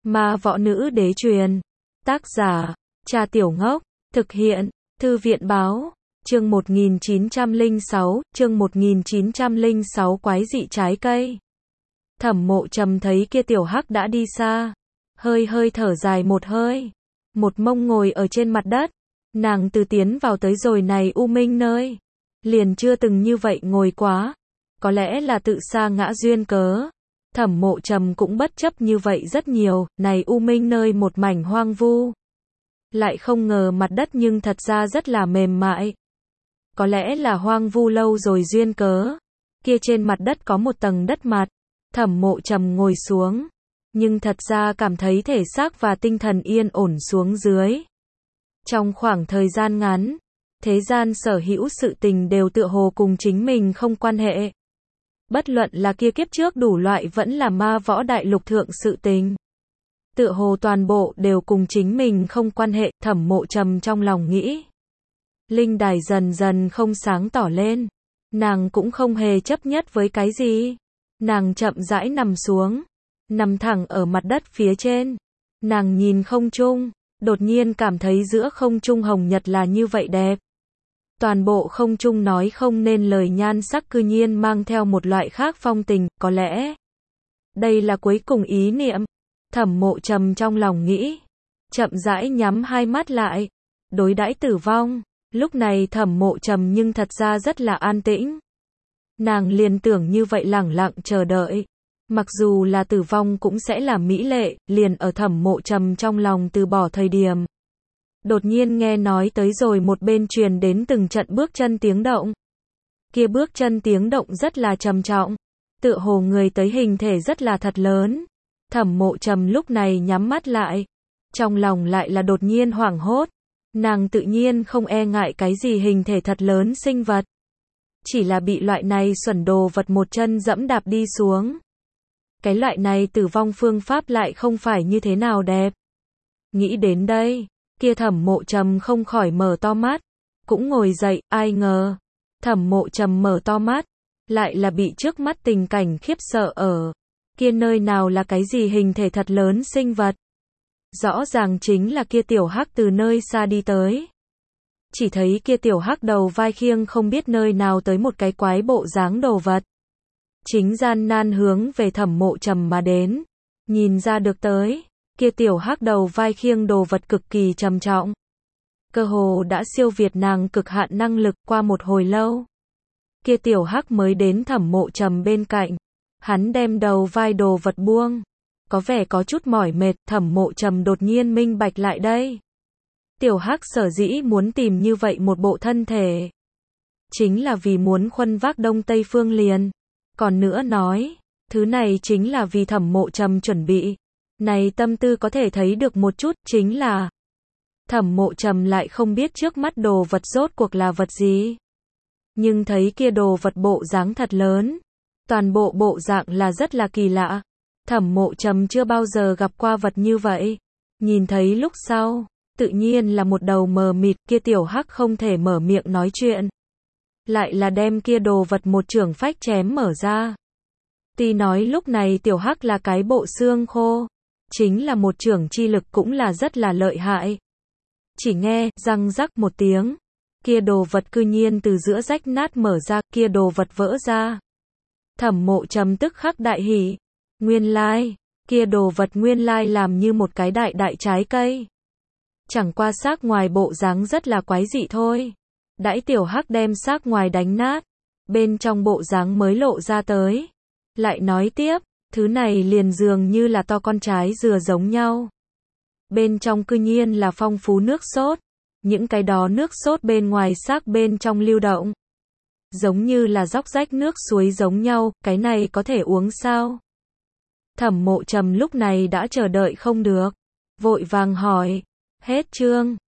Ma võ nữ đế truyền. Tác giả, Cha Tiểu Ngốc. Thực hiện, Thư viện báo. Chương 1906, chương 1906 quái dị trái cây. Thẩm Mộ Trầm thấy kia tiểu hắc đã đi xa. Hơi thở dài một hơi. Một mông ngồi ở trên mặt đất. Nàng từ tiến vào tới rồi này u minh nơi. Liền chưa từng như vậy ngồi quá. Có lẽ là tự sa ngã duyên cớ. Thẩm Mộ Trầm cũng bất chấp như vậy rất nhiều, này u minh nơi một mảnh hoang vu. Lại không ngờ mặt đất nhưng thật ra rất là mềm mại. Có lẽ là hoang vu lâu rồi duyên cớ. Kia trên mặt đất có một tầng đất mặt. Thẩm Mộ Trầm ngồi xuống. Nhưng thật ra cảm thấy thể xác và tinh thần yên ổn xuống dưới. Trong khoảng thời gian ngắn, thế gian sở hữu sự tình đều tựa hồ cùng chính mình không quan hệ. Bất luận là kia kiếp trước đủ loại vẫn là ma võ đại lục thượng sự tình. Tựa hồ toàn bộ đều cùng chính mình không quan hệ, Thẩm Mộ Trầm trong lòng nghĩ. Linh đài dần dần không sáng tỏ lên. Nàng cũng không hề chấp nhất với cái gì. Nàng chậm rãi nằm xuống. Nằm thẳng ở mặt đất phía trên. Nàng nhìn không trung. Đột nhiên cảm thấy giữa không trung hồng nhật là như vậy đẹp. Toàn bộ không trung nói không nên lời nhan sắc cư nhiên mang theo một loại khác phong tình, có lẽ đây là cuối cùng ý niệm. Thẩm Mộ Trầm trong lòng nghĩ, chậm rãi nhắm hai mắt lại, đối đãi tử vong. Lúc này Thẩm Mộ Trầm nhưng thật ra rất là an tĩnh. Nàng liền tưởng như vậy lẳng lặng chờ đợi. Mặc dù là tử vong cũng sẽ là mỹ lệ, liền ở Thẩm Mộ Trầm trong lòng từ bỏ thời điểm. Đột nhiên nghe nói tới rồi một bên truyền đến từng trận bước chân tiếng động. Kia bước chân tiếng động rất là trầm trọng. Tựa hồ người tới hình thể rất là thật lớn. Thẩm Mộ Trầm lúc này nhắm mắt lại. Trong lòng lại là đột nhiên hoảng hốt. Nàng tự nhiên không e ngại cái gì hình thể thật lớn sinh vật. Chỉ là bị loại này xuẩn đồ vật một chân dẫm đạp đi xuống. Cái loại này tử vong phương pháp lại không phải như thế nào đẹp. Nghĩ đến đây, kia Thẩm Mộ Trầm không khỏi mở to mắt. Cũng ngồi dậy, ai ngờ. Thẩm Mộ Trầm mở to mắt. Lại là bị trước mắt tình cảnh khiếp sợ ở. Kia nơi nào là cái gì hình thể thật lớn sinh vật. Rõ ràng chính là kia tiểu hắc từ nơi xa đi tới. Chỉ thấy kia tiểu hắc đầu vai khiêng không biết nơi nào tới một cái quái bộ dáng đồ vật. Chính gian nan hướng về Thẩm Mộ Trầm mà đến. Nhìn ra được tới, kia tiểu hắc đầu vai khiêng đồ vật cực kỳ trầm trọng. Cơ hồ đã siêu việt nàng cực hạn năng lực. Qua một hồi lâu. Kia tiểu hắc mới đến Thẩm Mộ Trầm bên cạnh. Hắn đem đầu vai đồ vật buông. Có vẻ có chút mỏi mệt. Thẩm Mộ Trầm đột nhiên minh bạch lại đây. Tiểu hắc sở dĩ muốn tìm như vậy một bộ thân thể. Chính là vì muốn khuân vác Đông Tây Phương liền. Còn nữa nói, thứ này chính là vì Thẩm Mộ Trầm chuẩn bị. Này tâm tư có thể thấy được một chút, chính là Thẩm Mộ Trầm lại không biết trước mắt đồ vật rốt cuộc là vật gì. Nhưng thấy kia đồ vật bộ dáng thật lớn. Toàn bộ bộ dạng là rất là kỳ lạ. Thẩm Mộ Trầm chưa bao giờ gặp qua vật như vậy. Nhìn thấy lúc sau, tự nhiên là một đầu mờ mịt. Kia tiểu hắc không thể mở miệng nói chuyện. Lại là đem kia đồ vật một chưởng phách chém mở ra. Tuy nói lúc này tiểu hắc là cái bộ xương khô. Chính là một chưởng chi lực cũng là rất là lợi hại. Chỉ nghe, răng rắc một tiếng. Kia đồ vật cư nhiên từ giữa rách nát mở ra, kia đồ vật vỡ ra. Thẩm Mộ Trầm tức khắc đại hỉ. Nguyên lai, kia đồ vật nguyên lai làm như một cái đại trái cây. Chẳng qua xác ngoài bộ dáng rất là quái dị thôi. Đãi tiểu hắc đem xác ngoài đánh nát. Bên trong bộ dáng mới lộ ra tới. Lại nói tiếp, thứ này liền dường như là to con trái dừa giống nhau. Bên trong cư nhiên là phong phú nước sốt. Những cái đó nước sốt bên ngoài xác bên trong lưu động. Giống như là róc rách nước suối giống nhau, cái này có thể uống sao? Thẩm Mộ Trầm lúc này đã chờ đợi không được. Vội vàng hỏi, hết chương.